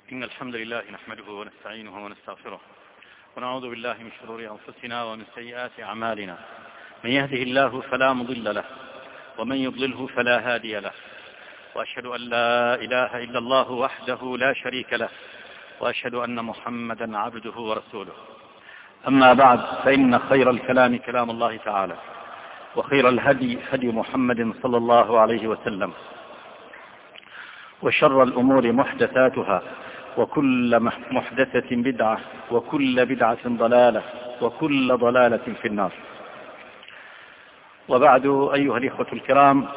إن الحمد لله نحمده ونستعينه ونستغفره ونعوذ بالله من شرور أنفسنا ومن سيئات أعمالنا. من يهده الله فلا مضل له ومن يضلله فلا هادي له، وأشهد أن لا إله إلا الله وحده لا شريك له، وأشهد أن محمدا عبده ورسوله. أما بعد، فإن خير الكلام كلام الله تعالى، وخير الهدي هدي محمد صلى الله عليه وسلم، وشر الأمور محدثاتها، وكل محدثة بدعة، وكل بدعة ضلالة، وكل ضلالة في النار. وبعد، أيها الإخوة الكرام،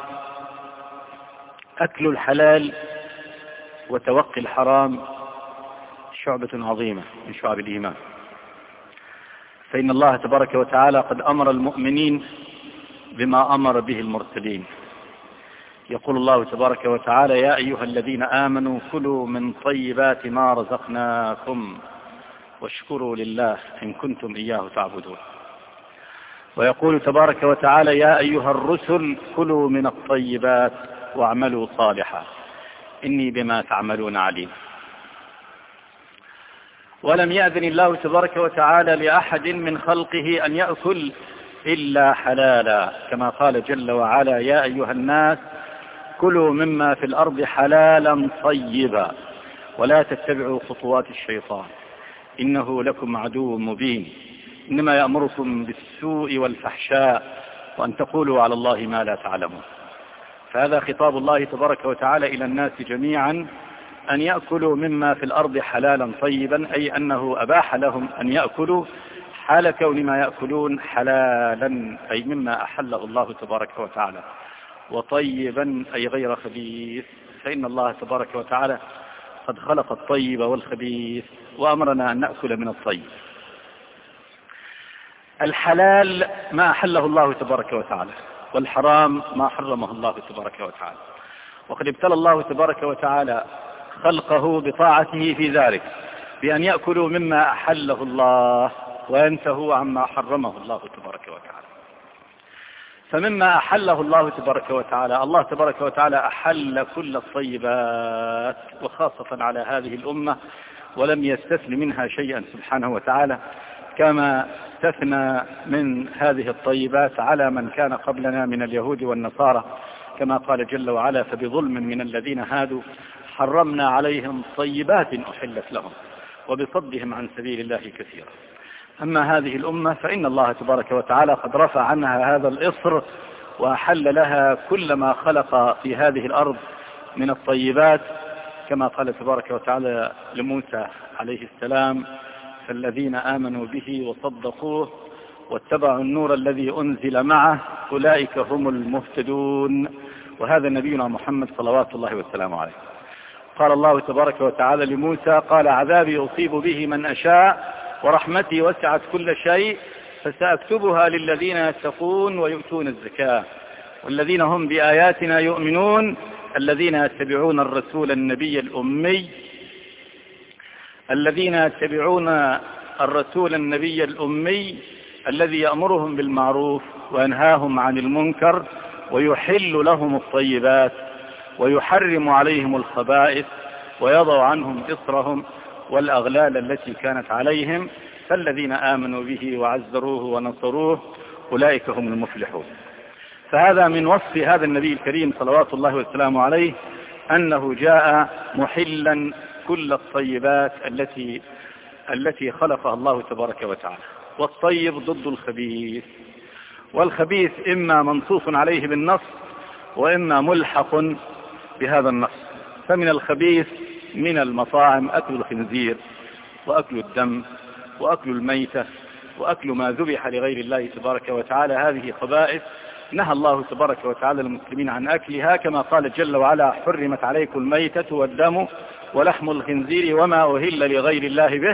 أكل الحلال وتوقي الحرام شعبة عظيمة من شعب الإيمان، فإن الله تبارك وتعالى قد أمر المؤمنين بما أمر به المرسلين. يقول الله تبارك وتعالى: يا أيها الذين آمنوا كلوا من طيبات ما رزقناكم واشكروا لله إن كنتم إياه تعبدون. ويقول تبارك وتعالى: يا أيها الرسل كلوا من الطيبات واعملوا صالحا إني بما تعملون عليم. ولم يأذن الله تبارك وتعالى لأحد من خلقه أن يأكل إلا حلالا، كما قال جل وعلا: يا أيها الناس كلوا مما في الأرض حلالا طيبا ولا تتبعوا خطوات الشيطان إنه لكم عدو مبين إنما يأمركم بالسوء والفحشاء وأن تقولوا على الله ما لا تعلمون. فهذا خطاب الله تبارك وتعالى إلى الناس جميعا أن يأكلوا مما في الأرض حلالا طيبا، أي أنه أباح لهم أن يأكلوا حال كون ما يأكلون حلالا، أي مما أحله الله تبارك وتعالى، وطيبا أي غير خبيث، فإن الله تبارك وتعالى قد خلق الطيب والخبيث وأمرنا أن نأكل من الطيب. الحلال ما أحله الله تبارك وتعالى، والحرام ما حرمه الله تبارك وتعالى، وقد ابتلى الله تبارك وتعالى خلقه بطاعته في ذلك، بأن يأكلوا مما أحله الله وينتهوا عما حرمه الله تبارك وتعالى. فمما أحله الله تبارك وتعالى، الله تبارك وتعالى أحل كل الطيبات، وخاصة على هذه الأمة، ولم يستثن منها شيئا سبحانه وتعالى، كما استثنى من هذه الطيبات على من كان قبلنا من اليهود والنصارى، كما قال جل وعلا: فبظلم من الذين هادوا حرمنا عليهم طيبات أحلت لهم وبصدهم عن سبيل الله كثيرا. أما هذه الأمة فإن الله تبارك وتعالى قد رفع عنها هذا الإصر وأحل لها كل ما خلق في هذه الأرض من الطيبات، كما قال تبارك وتعالى لموسى عليه السلام: فالذين آمنوا به وصدقوه واتبعوا النور الذي أنزل معه أولئك هم المهتدون. وهذا نبينا محمد صلوات الله وسلامه عليه. قال الله تبارك وتعالى لموسى: قال عذابي أصيب به من أشاء ورحمتي وسعت كل شيء فسأكتبها للذين يتقون ويؤتون الزكاة والذين هم بآياتنا يؤمنون الذين يتبعون الرسول النبي الأمي الذي يأمرهم بالمعروف وينهاهم عن المنكر ويحل لهم الطيبات ويحرم عليهم الخبائث ويضع عنهم إصرهم والأغلال التي كانت عليهم فالذين آمنوا به وعزروه ونصروه أولئك هم المفلحون. فهذا من وصف هذا النبي الكريم صلوات الله وسلامه عليه أنه جاء محلا كل الطيبات التي خلقها الله تبارك وتعالى. والطيب ضد الخبيث، والخبيث إما منصوص عليه بالنص وإما ملحق بهذا النص. فمن الخبيث من المطاعم أكل الخنزير وأكل الدم وأكل الميتة وأكل ما ذبح لغير الله تبارك وتعالى. هذه خبائث نهى الله تبارك وتعالى المسلمين عن أكلها، كما قال جل وعلا: حرمت عليكم الميتة والدم ولحم الخنزير وما أهل لغير الله به.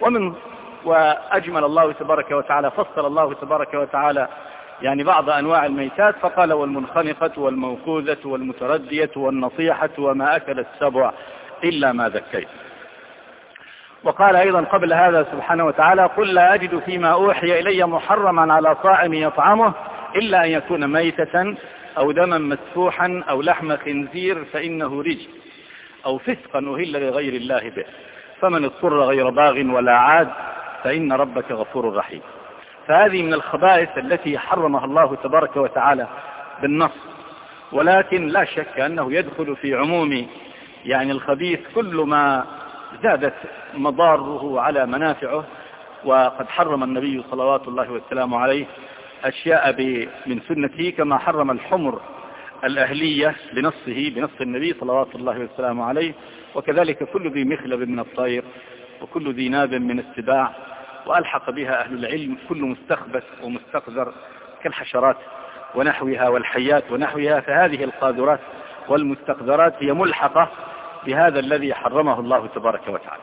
وأجمل الله تبارك وتعالى، فصل الله تبارك وتعالى بعض أنواع الميتات، فقال: والمنخنقة والموقوذة والمتردية والنصيحة وما أكل السبع إلا ما ذكيت. وقال أيضا قبل هذا سبحانه وتعالى: قل لا أجد فيما أوحي إلي محرما على طاعم يطعمه إلا أن يكون ميتة أو دما مسفوحا أو لحم خنزير فإنه رجس. أو فسقا أهل لغير الله به، فمن اضطر غير باغ ولا عاد فإن ربك غفور رحيم. فهذه من الخبائث التي حرمها الله تبارك وتعالى بالنص، ولكن لا شك أنه يدخل في عموم يعني الخبيث كل ما زادت مضاره على منافعه. وقد حرم النبي صلوات الله والسلام عليه أشياء من سنته، كما حرم الحمر الأهلية بنص النبي صلوات الله والسلام عليه، وكذلك كل ذي مخلب من الطير وكل ذي ناب من السباع، وألحق بها أهل العلم كل مستخبث ومستقذر كالحشرات ونحوها والحيات ونحوها. فهذه القاذورات والمستقذرات هي ملحقة بهذا الذي حرمه الله تبارك وتعالى.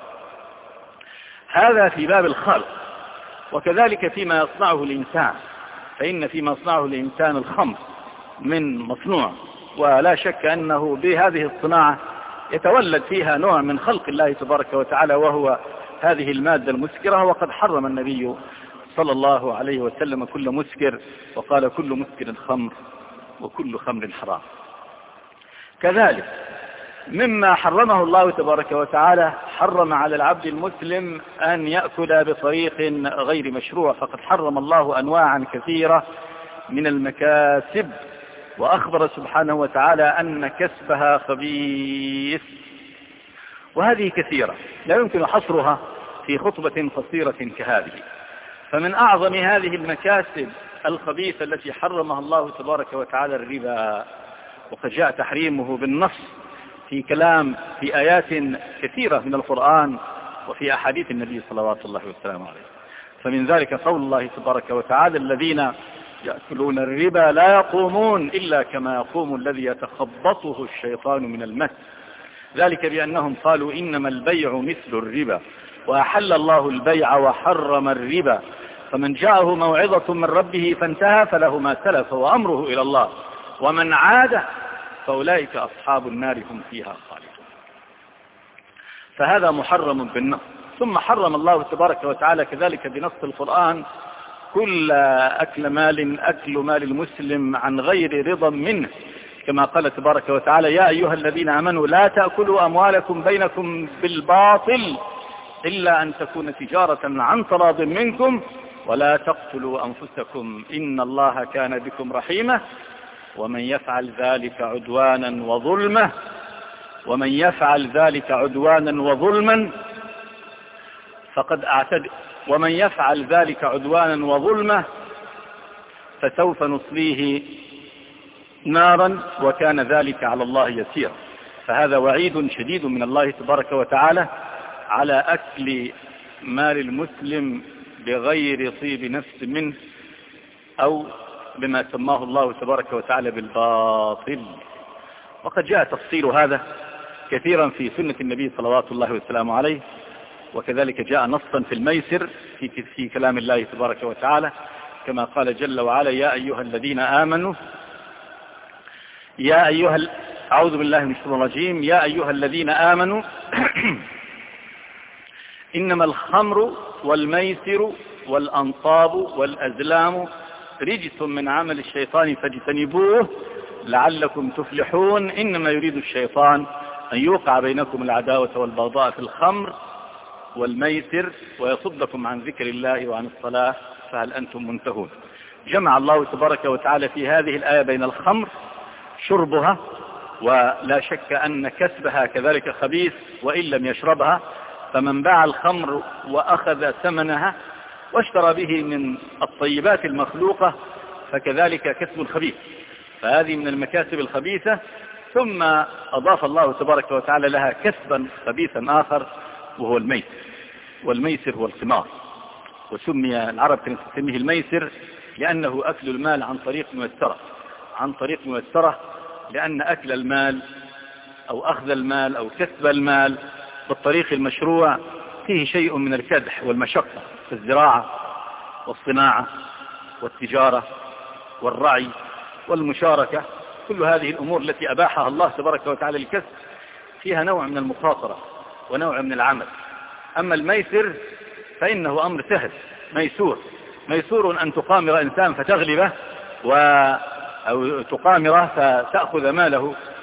هذا في باب الخلق. وكذلك فيما يصنعه الإنسان، فإن فيما يصنعه الإنسان الخمر من مصنوع، ولا شك أنه بهذه الصناعة يتولد فيها نوع من خلق الله تبارك وتعالى، وهو هذه المادة المسكرة. وقد حرم النبي صلى الله عليه وسلم كل مسكر، وقال كل مسكر خمر وكل خمر حرام. كذلك مما حرمه الله تبارك وتعالى، حرم على العبد المسلم أن يأكل بطريق غير مشروع، فقد حرم الله أنواعا كثيرة من المكاسب، وأخبر سبحانه وتعالى أن كسبها خبيث. وهذه كثيرة لا يمكن حصرها في خطبة قصيرة كهذه. فمن أعظم هذه المكاسب الخبيثة التي حرمها الله تبارك وتعالى الربا، وقد جاء تحريمه بالنص في آيات كثيرة من القرآن وفي أحاديث النبي صلوات الله والسلام عليه. فمن ذلك قول الله تبارك وتعالى: الذين يأكلون الربا لا يقومون إلا كما يقوم الذي يتخبطه الشيطان من المس، ذلك بأنهم قالوا إنما البيع مثل الربا وأحل الله البيع وحرم الربا، فمن جاءه موعظة من ربه فانتهى فله ما سلف وأمره إلى الله ومن عاد فأولئك أصحاب النار هم فيها خالدون. فهذا محرم بالنص. ثم حرم الله تبارك وتعالى كذلك بنص القرآن كل أكل مال المسلم عن غير رضا منه، كما قال تبارك وتعالى: يا أيها الذين آمنوا لا تأكلوا أموالكم بينكم بالباطل إلا أن تكون تجارة عن تراض منكم ولا تقتلوا أنفسكم إن الله كان بكم رحيما ومن يفعل ذلك عدوانا وظلما فسوف نصليه نارا وكان ذلك على الله يسيرا. فهذا وعيد شديد من الله تبارك وتعالى على أكل مال المسلم بغير طيب نفس منه، أو بما سماه الله تبارك وتعالى بالباطل. وقد جاء تفصيل هذا كثيرا في سنة النبي صلوات الله والسلام عليه، وكذلك جاء نصا في الميسر في كلام الله تبارك وتعالى، كما قال جل وعلا: أعوذ بالله من الشيطان الرجيم: يا أيها الذين آمنوا إنما الخمر والميسر والأنصاب والأزلام رجس من عمل الشيطان فاجتنبوه لعلكم تفلحون إنما يريد الشيطان أن يوقع بينكم العداوة والبغضاء في الخمر والميسر ويصدكم عن ذكر الله وعن الصلاة فهل أنتم منتهون. جمع الله تبارك وتعالى في هذه الآية بين الخمر شربها، ولا شك أن كسبها كذلك خبيث وإن لم يشربها، فمن باع الخمر وأخذ ثمنها واشترى به من الطيبات المخلوقة فكذلك كسب خبيث، فهذه من المكاسب الخبيثة. ثم أضاف الله تبارك وتعالى لها كسبا خبيثا آخر وهو الميسر، والميسر هو القمار، وسمي العرب كانت تسميه الميسر لأنه أكل المال عن طريق ميسرة، لأن أكل المال أو أخذ المال أو كسب المال بالطريق المشروع فيه شيء من الكدح والمشقة في الزراعة والصناعة والتجارة والرعي والمشاركة. كل هذه الأمور التي أباحها الله تبارك وتعالى للكسب فيها نوع من المخاطرة ونوع من العمل. أما الميسر فإنه أمر سهل ميسور أن تقامر إنسان فتغلبه أو تقامره فتأخذ ماله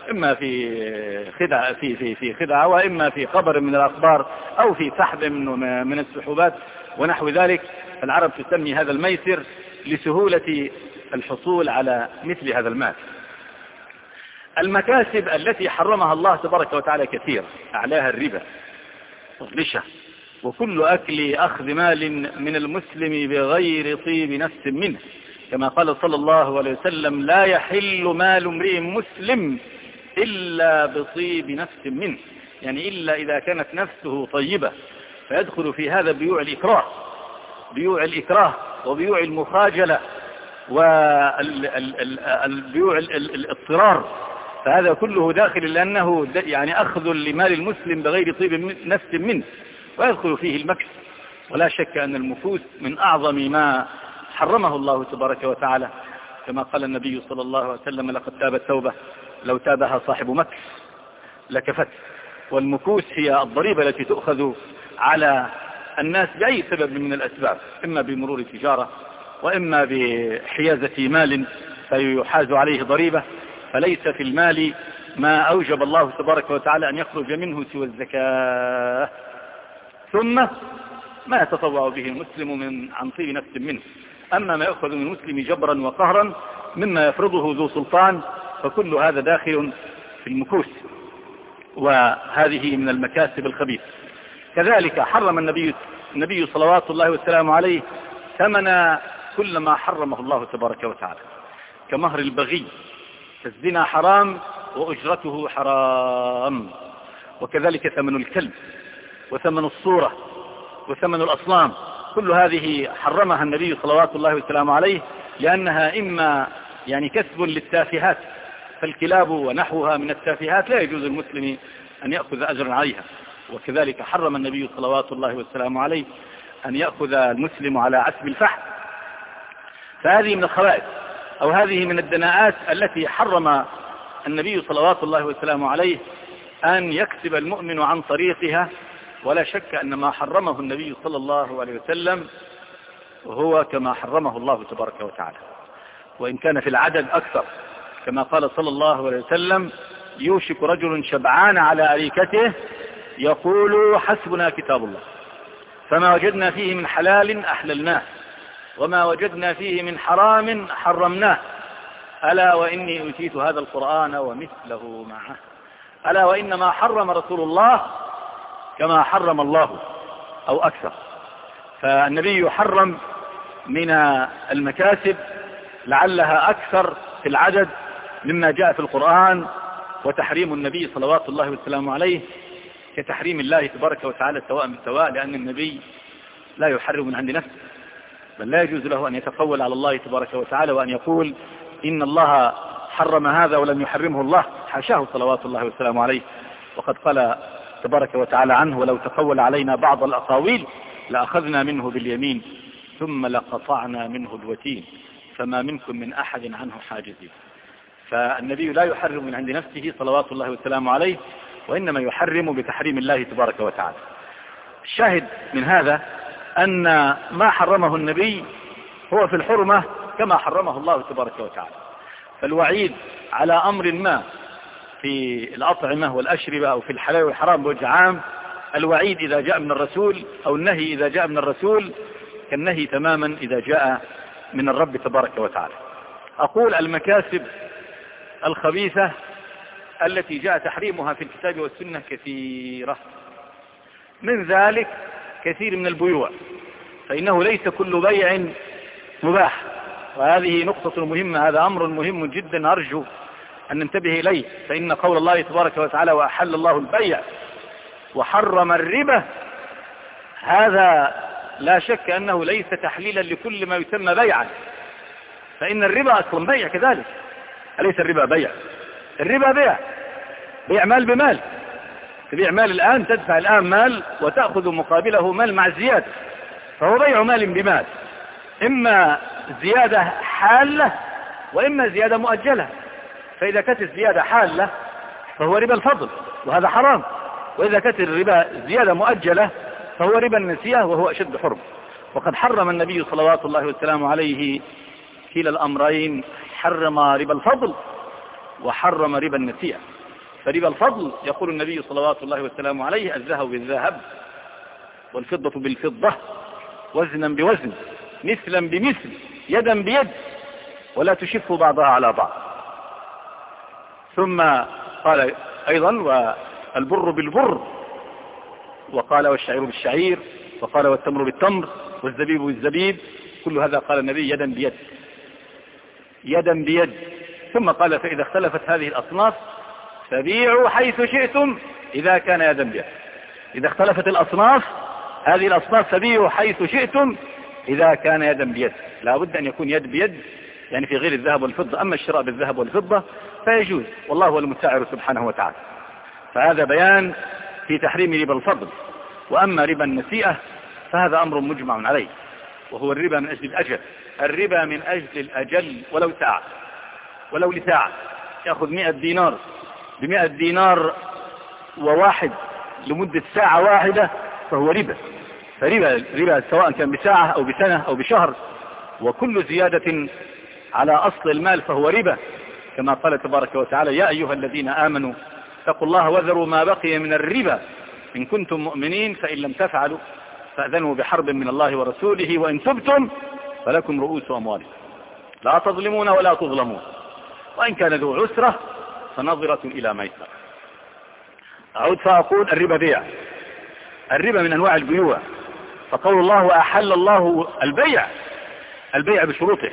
إما في خدعة في خدعة، وإما في خبر من الأخبار، أو في سحب من السحوبات ونحو ذلك. العرب تسمي هذا الميسر لسهولة الحصول على مثل هذا المال. المكاسب التي حرمها الله تبارك وتعالى كثير، أعلاها الربا والرشا وكل أخذ مال من المسلم بغير طيب نفس منه، كما قال صلى الله عليه وسلم: لا يحل مال امرئ مسلم إلا بطيب نفس منه، يعني إلا إذا كانت نفسه طيبة. فيدخل في هذا بيوع الإكراه وبيوع المخاجلة وبيوع الاضطرار، فهذا كله داخل، لأنه يعني أخذ لمال المسلم بغير طيب نفس منه، ويدخل فيه المكس. ولا شك أن المكوس من أعظم ما حرمه الله تبارك وتعالى، كما قال النبي صلى الله عليه وسلم: لقد تابت توبة لو تابها صاحب مكس لكفت. والمكوس هي الضريبة التي تؤخذ على الناس بأي سبب من الأسباب، إما بمرور تجارة وإما بحيازة مال فيحاز عليه ضريبة. فليس في المال ما أوجب الله تبارك وتعالى أن يخرج منه سوى الزكاة، ثم ما يتطوع به المسلم عن طيب نفس منه. أما ما يأخذ من المسلم جبرا وقهرا مما يفرضه ذو سلطان فكل هذا داخل في المكوس، وهذه من المكاسب الخبيثة. كذلك حرم النبي صلوات الله وسلامه عليه ثمن كل ما حرمه الله تبارك وتعالى، كمهر البغي، فالزنا حرام وأجرته حرام، وكذلك ثمن الكلب وثمن الصورة وثمن الأصنام، كل هذه حرمها النبي صلوات الله وسلامه عليه، لأنها إما يعني كسب للتافهات، فالكلاب ونحوها من التافهات لا يجوز المسلم أن يأخذ أجرا عليها. وكذلك حرم النبي صلوات الله وسلامه عليه أن يأخذ المسلم على عسب الفحم. فهذه من الخبائث، أو هذه من الدناءات التي حرم النبي صلوات الله وسلامه عليه أن يكسب المؤمن عن طريقها. ولا شك أن ما حرمه النبي صلى الله عليه وسلم هو كما حرمه الله تبارك وتعالى، وإن كان في العدد أكثر، كما قال صلى الله عليه وسلم: يوشك رجل شبعان على أريكته يقول: حسبنا كتاب الله، فما وجدنا فيه من حلال أحللناه، وما وجدنا فيه من حرام حرمناه، ألا وإني أوتيت هذا القرآن ومثله معه، ألا وإنما حرم رسول الله كما حرم الله أو أكثر. فالنبي يحرم من المكاسب لعلها أكثر في العدد مما جاء في القرآن، وتحريم النبي صلوات الله وسلامه عليه كتحريم الله تبارك وتعالى سواء بالسواء، لأن النبي لا يحرم من عند نفسه، بل لا يجوز له أن يتقول على الله تبارك وتعالى وأن يقول إن الله حرم هذا ولم يحرمه الله، حاشاه صلوات الله وسلامه عليه. وقد قال تبارك وتعالى عنه: ولو تقول علينا بعض الأقاويل لأخذنا منه باليمين ثم لقطعنا منه الوتين فما منكم من أحد عنه حاجزين. فالنبي لا يحرم من عند نفسه صلوات الله وسلامه عليه، وإنما يحرم بتحريم الله تبارك وتعالى. الشاهد من هذا أن ما حرمه النبي هو في الحرمة كما حرمه الله تبارك وتعالى. فالوعيد على أمر ما في الأطعمة والأشربة أو في الحلال والحرام بوجه عام، الوعيد إذا جاء من الرسول أو النهي إذا جاء من الرسول كالنهي تماما إذا جاء من الرب تبارك وتعالى. أقول المكاسب الخبيثة التي جاء تحريمها في الكتاب والسنة كثيرة، من ذلك كثير من البيوع، فإنه ليس كل بيع مباح، وهذه نقطة مهمة، هذا أمر مهم جدا أرجو أن ننتبه إليه. فإن قول الله تبارك وتعالى: وأحل الله البيع وحرم الربا، هذا لا شك أنه ليس تحليلا لكل ما يسمى بيعا، فإن الربا أصلا بيع كذلك، أليس الربا بيع؟ الربا بيع مال بمال، تبيع مال الآن، تدفع الآن مال وتأخذ مقابله مال مع الزيادة، فهو بيع مال بمال، إما زيادة حالة وإما زيادة مؤجلة. فإذا كانت الزيادة حالة فهو ربا الفضل وهذا حرام، وإذا كانت الربا زيادة مؤجلة فهو ربا النسيئة وهو أشد حرم. وقد حرم النبي صلوات الله وسلامه عليه كلا الأمرين، حرم ربا الفضل وحرم ربا النسيئة. فربا الفضل يقول النبي صلوات الله وسلامه عليه: الذهب بالذهب والفضة بالفضة وزنا بوزن مثلا بمثل يدا بيد ولا تشف بعضها على بعض. ثم قال أيضا: والبر بالبر، وقال: والشعير بالشعير، وقال: والتمر بالتمر، والزبيب بالزبيب. كل هذا قال النبي يدا بيد، يدا بيد. ثم قال: فإذا اختلفت هذه الأصناف فبيعوا حيث شئتم إذا كان يدا بيد. إذا اختلفت الأصناف، هذه الأصناف، فبيعوا حيث شئتم إذا كان يدا بيد. لا بد أن يكون يد بيد، يعني في غير الذهب والفضة. أما الشراء بالذهب والفضة فيجوز، والله هو المسعر سبحانه وتعالى. فهذا بيان في تحريم ربا الفضل. وأما ربا النسيئة فهذا أمر مجمع عليه، وهو الربا من أجل الأجل. الربا من أجل الأجل ولو ساعة، ولو لساعة. يأخذ 100 دينار ب100 دينار وواحد لمدة ساعة واحدة فهو ربا. فربا سواء كان بساعة أو بسنة أو بشهر، وكل زيادة على أصل المال فهو ربا، كما قال تبارك وتعالى: يا أيها الذين آمنوا اتقوا الله وذروا ما بقي من الربا إن كنتم مؤمنين فإن لم تفعلوا فأذنوا بحرب من الله ورسوله وإن تبتم فلكم رؤوس أموالكم لا تظلمون ولا تظلمون وإن كان ذو عسرة فنظرة إلى ميسرة. أعود فأقول: الربا بيع. الربا من أنواع البيوع. فقول الله: وأحل الله البيع. البيع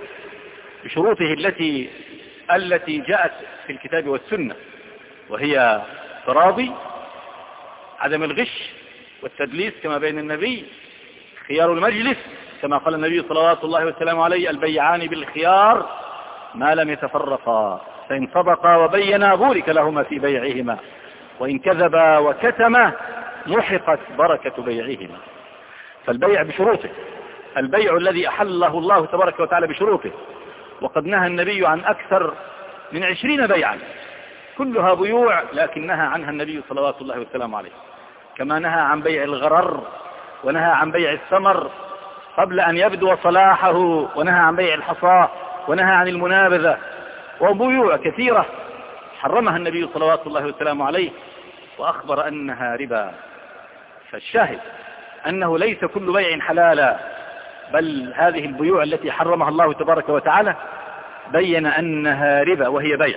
بشروطه التي جاءت في الكتاب والسنة، وهي تراضي، عدم الغش والتدليس كما بين النبي، خيار المجلس كما قال النبي صلوات الله وسلامه عليه: البيعان بالخيار ما لم يتفرقا فإن صدقا وبينا بورك لهما في بيعهما وإن كذبا وكتما محقت بركة بيعهما. فالبيع بشروطه، البيع الذي أحله الله تبارك وتعالى بشروطه. وقد نهى النبي عن أكثر من 20 بيعا، كلها بيوع لكن نهى عنها النبي صلوات الله وسلامه عليه. كما نهى عن بيع الغرر، ونهى عن بيع الثمر قبل أن يبدو صلاحه، ونهى عن بيع الحصاة، ونهى عن المنابذة، وبيوع كثيرة حرمها النبي صلوات الله وسلامه عليه وأخبر أنها ربا. فالشاهد أنه ليس كل بيع حلالا، بل هذه البيوع التي حرمها الله تبارك وتعالى بين أنها ربا وهي بيع،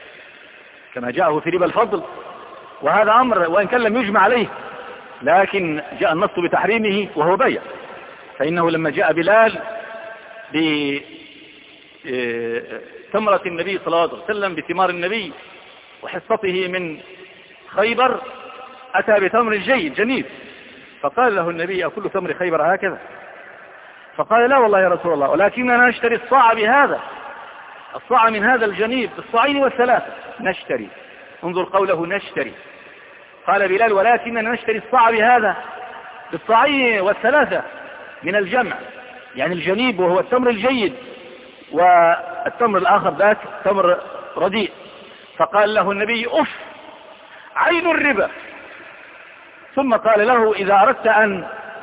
كما جاءه في ربا الفضل. وهذا أمر وإن كان لم يجمع عليه، لكن جاء النص بتحريمه وهو بيع. فإنه لما جاء بلال بتمرة النبي صلى الله عليه وسلم، بثمار النبي وحصته من خيبر، أتى بتمر جيد جنيب، فقال له النبي: أكل تمر خيبر هكذا؟ فقال: لا والله يا رسول الله، ولكننا نشتري الصاع بهذا، الصاع من هذا الجنيب بالصاعين والثلاثة نشتري. انظر قوله نشتري. قال بلال: ولكننا نشتري الصاع بهذا بالصاعين والثلاثة من الجمع، يعني الجنيب وهو التمر الجيد، والتمر الآخر ذاك تمر رديء. فقال له النبي: أف، عين الربا. ثم قال له: إذا أردت أن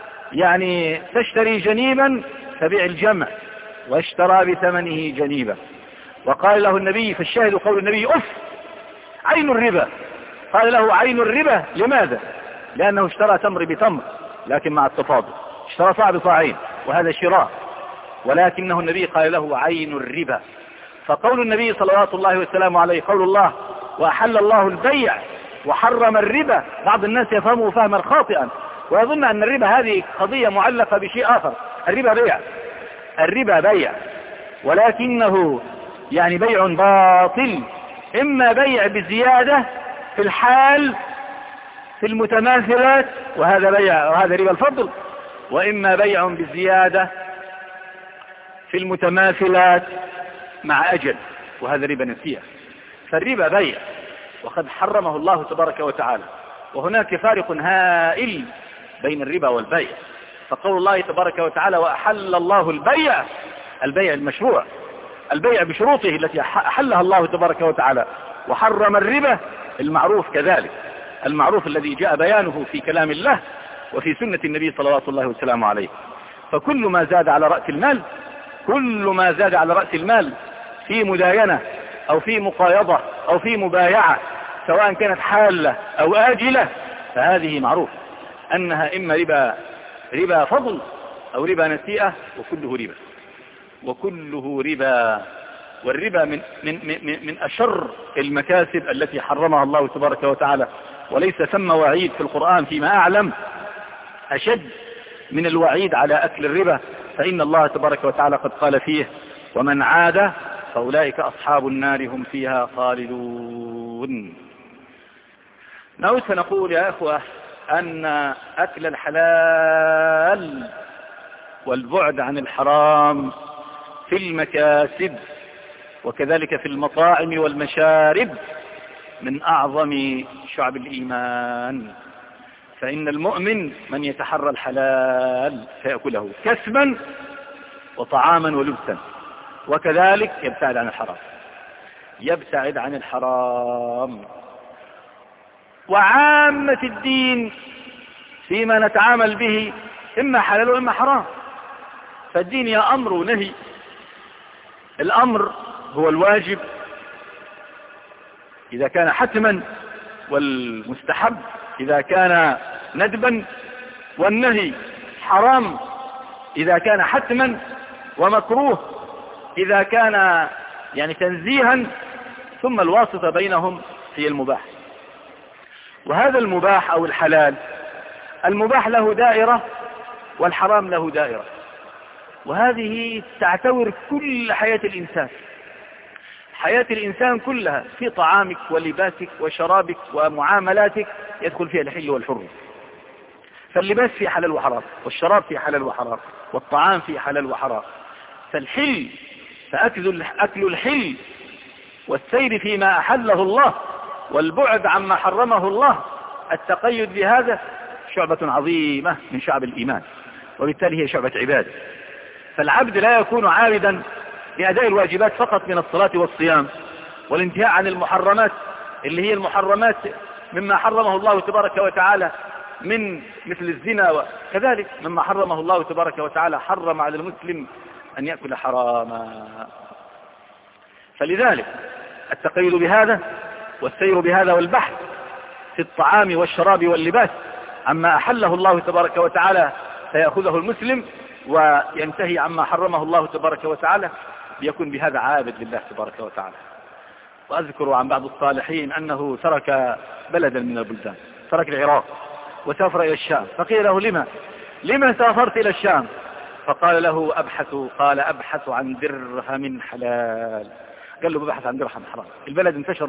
تشتري جنيبا فبيع الجمع، واشترى بثمنه جنيبا. وقال له النبي، فالشاهد قول النبي: أف، عين الربا. قال له: عين الربا لماذا؟ لأنه اشترى تمر بتمر لكن مع التفاضل، اشترى صاع بصاعين وهذا شراء، ولكنه النبي قال له: عين الربا. فقول النبي صلوات الله وسلامه عليه قول الله: وأحل الله البيع وحرم الربا. بعض الناس يفهمه فهما خاطئا ويظن أن الربا هذه قضية معلقة بشيء آخر. الربا بيع، الربا بيع، ولكنه بيع باطل. إما بيع بزيادة في الحال في المتماثلات، وهذا بيع وهذا ربا الفضل، وإما بيع بزيادة في المتماثلات مع أجل، وهذا ربا نسيئة. فالربا بيع وقد حرمه الله تبارك وتعالى. وهناك فارق هائل بين الربا والبيع. فقول الله تبارك وتعالى: وأحل الله البيع، البيع المشروع، البيع بشروطه التي أحلها الله تبارك وتعالى، وحرم الربا المعروف كذلك، المعروف الذي جاء بيانه في كلام الله وفي سنة النبي صلوات الله وسلامه عليه. فكل ما زاد على رأس المال، كل ما زاد على رأس المال في مداينة أو في مقايضة أو في مبايعة سواء كانت حالة أو آجلة فهذه معروف أنها إما ربا فضل أو ربا نسيئة، وكله ربا. والربا من أشر المكاسب التي حرمها الله تبارك وتعالى، وليس ثم وعيد في القرآن فيما أعلم أشد من الوعيد على أكل الربا، فإن الله تبارك وتعالى قد قال فيه: ومن عاد فأولئك أصحاب النار هم فيها خالدون. نعود فنقول يا أخوة أن أكل الحلال والبعد عن الحرام في المكاسب وكذلك في المطاعم والمشارب من أعظم شعب الإيمان، فإن المؤمن من يتحرى الحلال فيأكله كسبا وطعاما ولبسا، وكذلك يبتعد عن الحرام. وعامة الدين فيما نتعامل به إما حلال وإما حرام، فالدين يا أمر ونهي. الأمر هو الواجب إذا كان حتما، والمستحب إذا كان ندبا، والنهي حرام إذا كان حتما، ومكروه إذا كان تنزيها، ثم الواسطة بينهم هي المباح. وهذا المباح أو الحلال، المباح له دائرة والحرام له دائرة، وهذه تعتبر كل حياة الإنسان. حياة الإنسان كلها في طعامك ولباسك وشرابك ومعاملاتك يدخل فيها الحل والحرم. فاللباس فيه حلال وحرام، والشراب فيه حلال وحرام، والطعام فيه حلال وحرام. فالحل أكل الحل والسير فيما أحله الله والبعد عما حرمه الله، التقيد بهذا شعبة عظيمة من شعب الإيمان، وبالتالي هي شعبة عبادة. فالعبد لا يكون عابدا لأداء الواجبات فقط من الصلاة والصيام والانتهاء عن المحرمات اللي هي المحرمات مما حرمه الله تبارك وتعالى من مثل الزنا، وكذلك مما حرمه الله تبارك وتعالى حرم على المسلم أن يأكل حراما. فلذلك التقيد بهذا والسير بهذا والبحث في الطعام والشراب واللباس عما أحله الله تبارك وتعالى فيأخذه المسلم، وينتهي عما حرمه الله تبارك وتعالى، ليكون بهذا عابد لله تبارك وتعالى. وأذكر عن بعض الصالحين أنه ترك بلدا من البلدان، ترك العراق وسافر إلى الشام، فقيل له: لما سافرت إلى الشام؟ فقال له: أبحث عن درهم حلال. قال له: ببحث عن درهم حرام. البلد انتشرت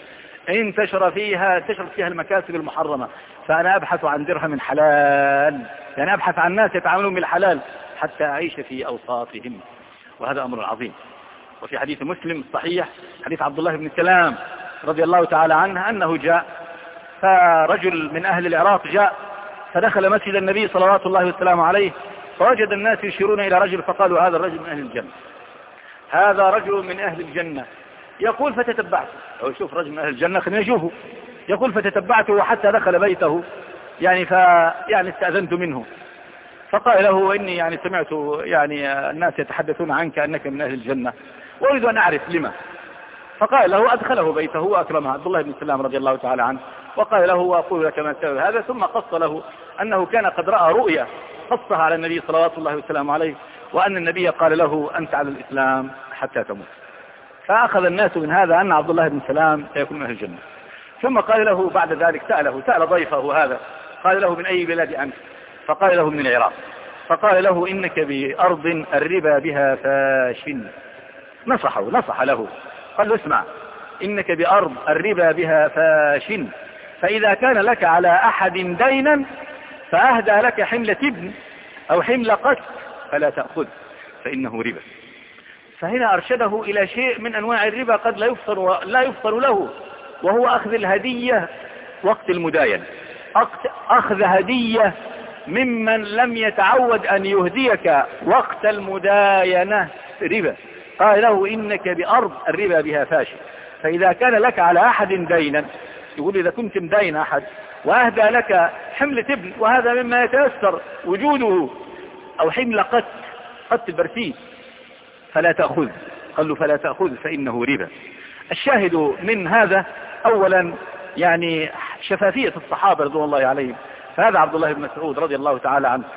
فيها المكاسب المحرمة، فأنا أبحث عن درهم حلال، أبحث عن ناس يتعاملون بالحلال حتى أعيش في أوساطهم. وهذا أمر عظيم. وفي حديث مسلم الصحيح حديث عبد الله بن سلام رضي الله تعالى عنه أنه جاء، فرجل من أهل العراق جاء فدخل مسجد النبي صلوات الله وسلامه عليه، فوجد الناس يشيرون إلى رجل، فقالوا: هذا الرجل من أهل الجنة، هذا رجل من أهل الجنة. يقول: فتتبعته، أو يشوف رجل من أهل الجنة خلينا نشوفه. يقول: فتتبعته حتى دخل بيته، استأذنت منه، فقال له: إني سمعت الناس يتحدثون عنك أنك من أهل الجنة، وأريد أن أعرف لما. فقال له: أدخله بيته وأكرمه عبد الله بن سلام رضي الله تعالى عنه، وقال له: وأقول لك ما سبب هذا. ثم قص له أنه كان قد رأى رؤيا قصها على النبي صلوات الله وسلامه عليه، وأن النبي قال له: أنت على الإسلام حتى تموت. فأخذ الناس من هذا أن عبد الله بن سلام سيكون من أهل الجنة. ثم قال له بعد ذلك، سأل ضيفه هذا، قال له: من أي بلاد أنت؟ فقال له: من العراق. فقال له: إنك بأرض الربا بها فاش. نصح له، قال له: اسمع، إنك بأرض الربا بها فاش، فإذا كان لك على أحد دينا فأهدى لك حملة ابن أو حمل قط فلا تأخذ فإنه ربا. فهنا أرشده إلى شيء من أنواع الربا قد لا يفطر له، وهو أخذ الهدية وقت المداينة، أخذ هدية ممن لم يتعود أن يهديك وقت المداينة ربا. قال له: إنك بأرض الربا بها فاشل، فإذا كان لك على أحد دينا، يقول إذا كنت مدين أحد وأهدى لك حملة ابن، وهذا مما يتيسر وجوده، أو حمل قط برسيس، فلا تأخذ. قال له: فلا تأخذ فإنه ربا. الشاهد من هذا أولا يعني شفافية الصحابة رضوان الله عليهم. فهذا عبد الله بن مسعود رضي الله تعالى عنه،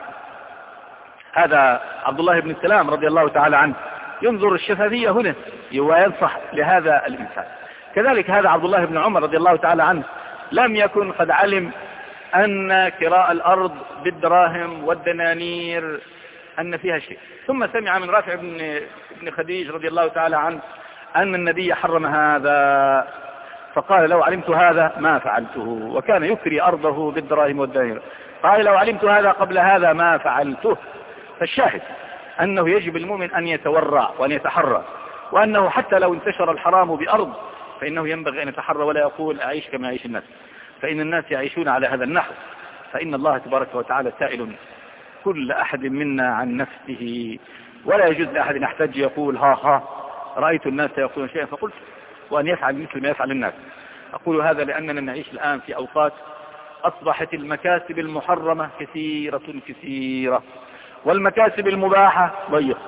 هذا عبد الله بن السلام رضي الله تعالى عنه، ينظر الشفافية هنا وينصح لهذا الإنسان. كذلك هذا عبد الله بن عمر رضي الله تعالى عنه لم يكن قد علم أن كراء الأرض بالدراهم والدنانير أن فيها شيء، ثم سمع من رافع بن خديج رضي الله تعالى عنه أن النبي حرم هذا، فقال لو علمت هذا ما فعلته، وكان يكري أرضه بالدراهم والدنانير، قال لو علمت هذا قبل هذا ما فعلته. فالشاهد أنه يجب المؤمن أن يتورع وأن يتحرى، وأنه حتى لو انتشر الحرام بأرض فإنه ينبغي أن يتحرى ولا يقول أعيش كما يعيش الناس، فإن الناس يعيشون على هذا النحو. فإن الله تبارك وتعالى سائل كل أحد منا عن نفسه، ولا يجوز لأحد أن يحتج يقول ها رأيت الناس يقولون شيئا فقلت، وأن يفعل مثل ما يفعل الناس. أقول هذا لأننا نعيش الآن في أوقات أصبحت المكاسب المحرمة كثيرة، والمكاسب المباحة ضيق،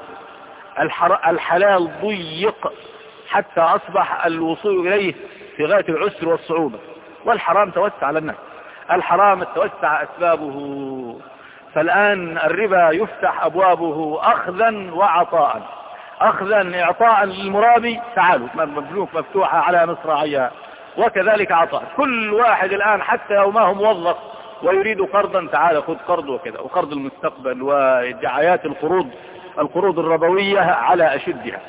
الحلال ضيق حتى أصبح الوصول إليه في غاية العسر والصعوبة، والحرام توسع على الناس، الحرام توسع أسبابه. فالآن الربا يفتح أبوابه أخذا وعطاء، أخذا إعطاء للمرابي، تعالوا مبلوك مفتوحة على مصراعيها، وكذلك عطاء كل واحد الآن حتى لو ما هو موظف ويريد قرضا، تعال خذ قرض وكذا، وقرض المستقبل ودعايات القروض الربوية على أشدها.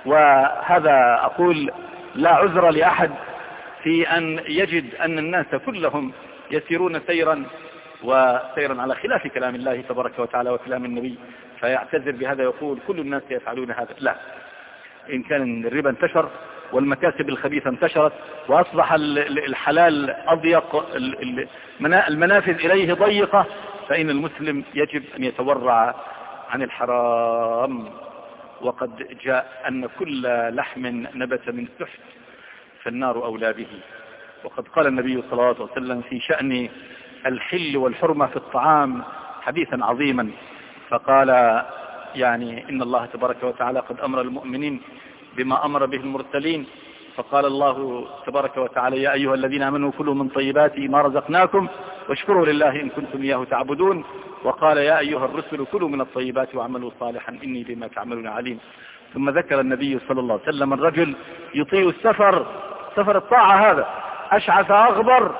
وهذا أقول لا عذر لأحد في أن يجد أن الناس كلهم يسيرون سيرا على خلاف كلام الله تبارك وتعالى وكلام النبي، فيعتذر بهذا يقول كل الناس يفعلون هذا. لا، إن كان الربا انتشر والمكاسب الخبيثة انتشرت وأصبح الحلال أضيق، المنافذ إليه ضيقة، فإن المسلم يجب أن يتورع عن الحرام. وقد جاء أن كل لحم نبت من سحت فالنار أولى به. وقد قال النبي صلى الله عليه وسلم في شأن الحل والحرمة في الطعام حديثا عظيما، فقال يعني إن الله تبارك وتعالى قد أمر المؤمنين بما أمر به المرسلين، فقال الله تبارك وتعالى يا أيها الذين آمنوا كلوا من طيبات ما رزقناكم واشكروا لله إن كنتم إياه تعبدون، وقال يا أيها الرسل كلوا من الطيبات واعملوا صالحا إني بما تعملون عليم. ثم ذكر النبي صلى الله عليه وسلم الرجل يطيل السفر، سفر الطاعة هذا، أشعث أغبر،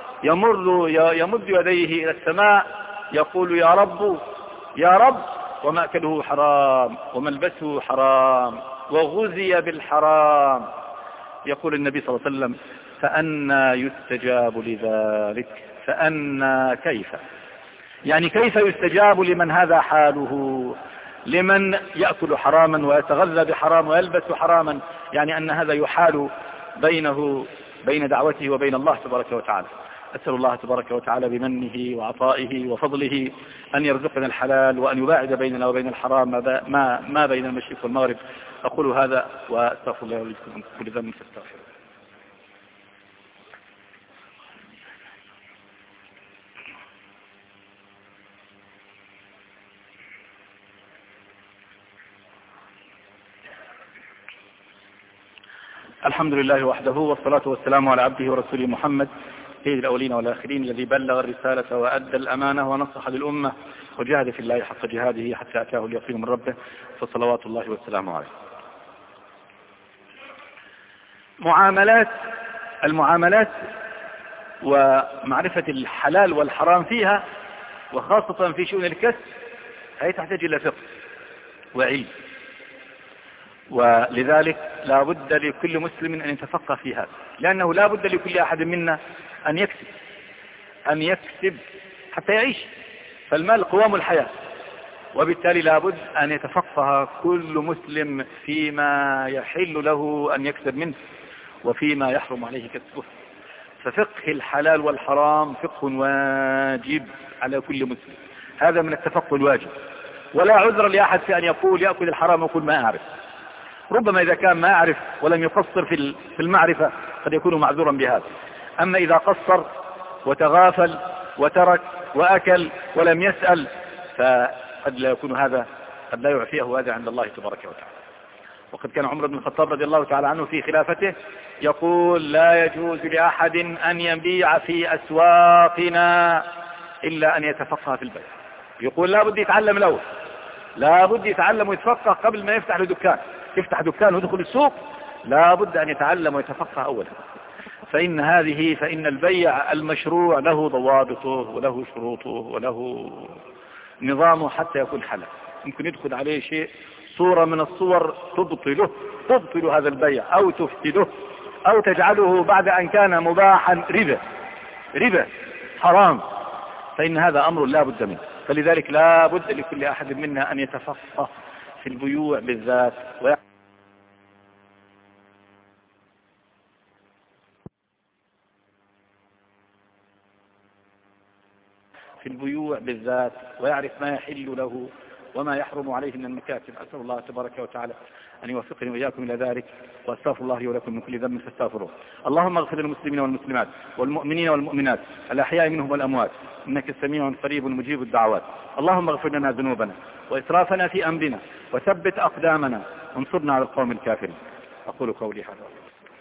يمد يديه إلى السماء يقول يا رب ومأكله حرام وملبسه حرام وغذي بالحرام. يقول النبي صلى الله عليه وسلم فأنى يستجاب لذلك، فأنى كيف، يعني كيف يستجاب لمن هذا حاله، لمن يأكل حراما ويتغذى بحرام ويلبس حراما، يعني أن هذا يحال بين دعوته وبين الله تبارك وتعالى. أسأل الله تبارك وتعالى بمنه وعطائه وفضله أن يرزقنا الحلال وأن يباعد بيننا وبين الحرام ما بين المشرق والمغرب. أقول هذا وأستغفر الله ولكم من كل ذنب فاستغفروه. الحمد لله وحده، والصلاة والسلام على عبده ورسوله محمد سيد الأولين والآخرين، الذي بلغ الرسالة وأدى الأمانة ونصح للأمة وجاهد في الله حق جهاده حتى أتاه اليقين من ربه، فصلوات الله والسلام عليه. المعاملات ومعرفة الحلال والحرام فيها، وخاصة في شؤون الكسب، هي تحتاج إلى فقه وعلم، ولذلك لا بد لكل مسلم أن يتفقه في هذا، لأنه لا بد لكل أحد منا أن يكسب حتى يعيش، فالمال قوام الحياة، وبالتالي لا بد أن يتفقه كل مسلم فيما يحل له أن يكسب منه وفيما يحرم عليه كسبه. ففقه الحلال والحرام فقه واجب على كل مسلم، هذا من التفقه الواجب، ولا عذر لأحد في أن يقول يأكل الحرام ويقول ما أعرف. ربما إذا كان ما أعرف ولم يقصر في المعرفة قد يكون معذورا بهذا، أما إذا قصر وتغافل وترك وأكل ولم يسأل فقد لا يكون هذا، قد لا يعفيه هذا عند الله تبارك وتعالى. وقد كان عمر بن الخطاب رضي الله تعالى عنه في خلافته يقول لا يجوز لأحد أن يبيع في أسواقنا إلا أن يتفقه في البيع. يقول لا بد يتعلم الأول، لا بد يتعلم ويتفقه قبل ما يفتح له دكان. يفتح دكان ويدخل السوق لا بد أن يتعلم ويتفقه أولا. فإن البيع المشروع له ضوابطه وله شروطه وله نظامه حتى يكون حلال. يمكن يدخل عليه شيء صورة من الصور تبطل هذا البيع أو تفسده أو تجعله بعد أن كان مباحا ربا حرام، فإن هذا أمر لا بد منه. فلذلك لا بد لكل أحد منا أن يتفقه في البيوع بالذات ويعرف ما يحل له وما يحرم عليه من المكاسب. أسأل الله تبارك وتعالى أن يوفقني وإياكم إلى ذلك، وأستغفر الله لي ولكم من كل ذنب فاستغفروه. اللهم اغفر للمسلمين والمسلمات والمؤمنين والمؤمنات الأحياء منهم والأموات، إنك سميع قريب مجيب الدعوات. اللهم اغفر لنا ذنوبنا وإسرافنا في أمرنا وثبت أقدامنا وانصرنا على القوم الكافرين. أقول قولي هذا.